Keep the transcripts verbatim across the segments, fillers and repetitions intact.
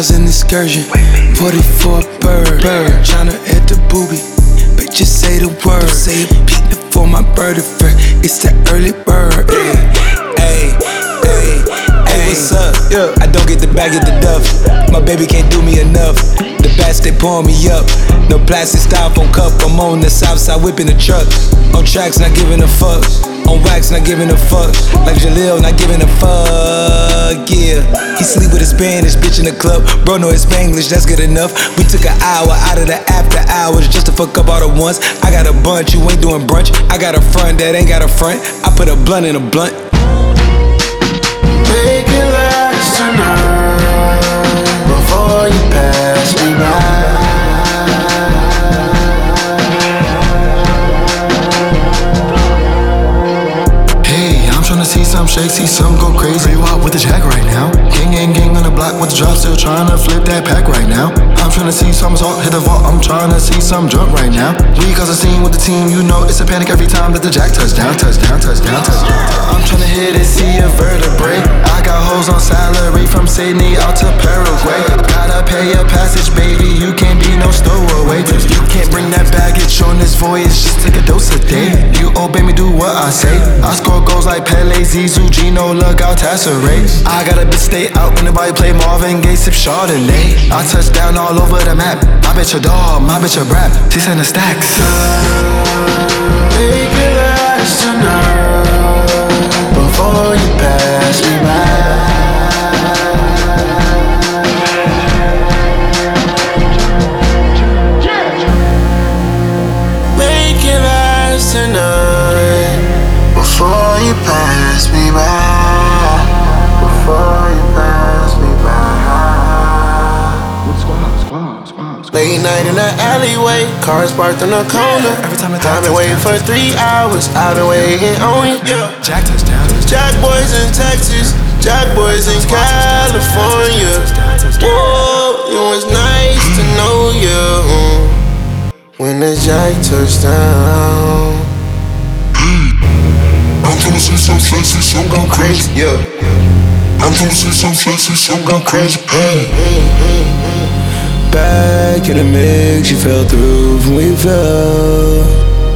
thousand excursion, forty-four bird, bird. Tryna hit the booby, bitches say the word. Say it peak before my bird affair. It's the early bird. Ayy, ayy, ayy, what's up? Yeah. I don't get the bag, get the duff. My baby can't do me enough. The bats, they pouring me up. No plastic styrofoam cup. I'm on the south side whipping the truck. On tracks, not giving a fuck. On wax, not giving a fuck. Like Jaleel, not giving a fuck, yeah. He sleep with a Spanish bitch in the club. Bro know his Spanglish, that's good enough. We took an hour out of the after hours just to fuck up all the ones. I got a bunch, you ain't doing brunch. I got a front that ain't got a front. I put a blunt in a blunt. Make it last tonight before you pass me by. See some shake, see some go crazy. You out with the jack right now. Gang, gang, gang on the block with the drop, still trying to flip that pack right now. I'm trying to see some assault, hit the vault. I'm trying to see some drunk right now. We cause a scene with the team, you know it's a panic every time that the jack touchdown, touchdown, touchdown, touchdown. I'm trying to hit it, see a vertebrae. I got hoes on salary from Sydney out to Paraguay. Gotta pay a passage, baby. You can't be no stowaway. You can't bring that baggage on this voyage. Just take a dose a day. You obey me, do what I say. I score goals like Pele, Zizou, Gino, look out, Tasseray. I got a bitch stay out when nobody play Marvin Gaye, sip Chardonnay. I touch down all over the map. My bitch a dog, my bitch a rap. She send the stacks. Make it last tonight before you pass me by. Make it last tonight before you pass me by. Before you pass me by. Squad, squad, squad. Late night in the alleyway, cars parked on the corner. Every time the I've been waiting for three hours. I've been waiting on you. Yeah. Jack touchdown, touchdown. Jack boys in Texas, Jack boys in California. Whoa, it was nice to know you. When the Jack touched down, I'm gonna see some sexy, some go crazy, yeah. I'm gonna see some sexy, some go crazy, hey. Back in the mix, you fell through when we fell.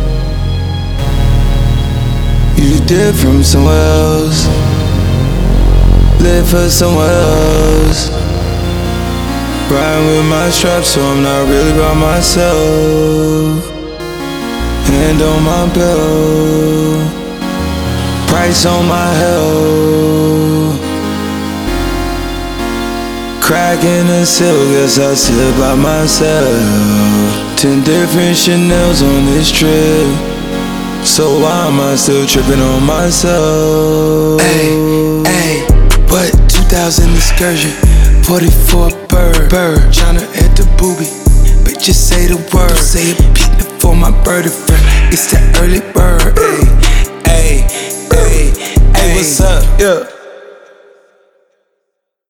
You did from somewhere else, live for someone else. Riding with my strap, so I'm not really by myself. Hand on my belt, price on my health. Cracking the seal, guess I sit by myself. Ten different Chanels on this trip, so why am I still tripping on myself? Ayy, ayy, what two thousand excursion, forty-four bird, bird. Tryna hit the booby, bitches say the word. Say it peak before my bird affair. It's the early bird. Ayy, ayy, ayy, ayy, what's up? Yeah.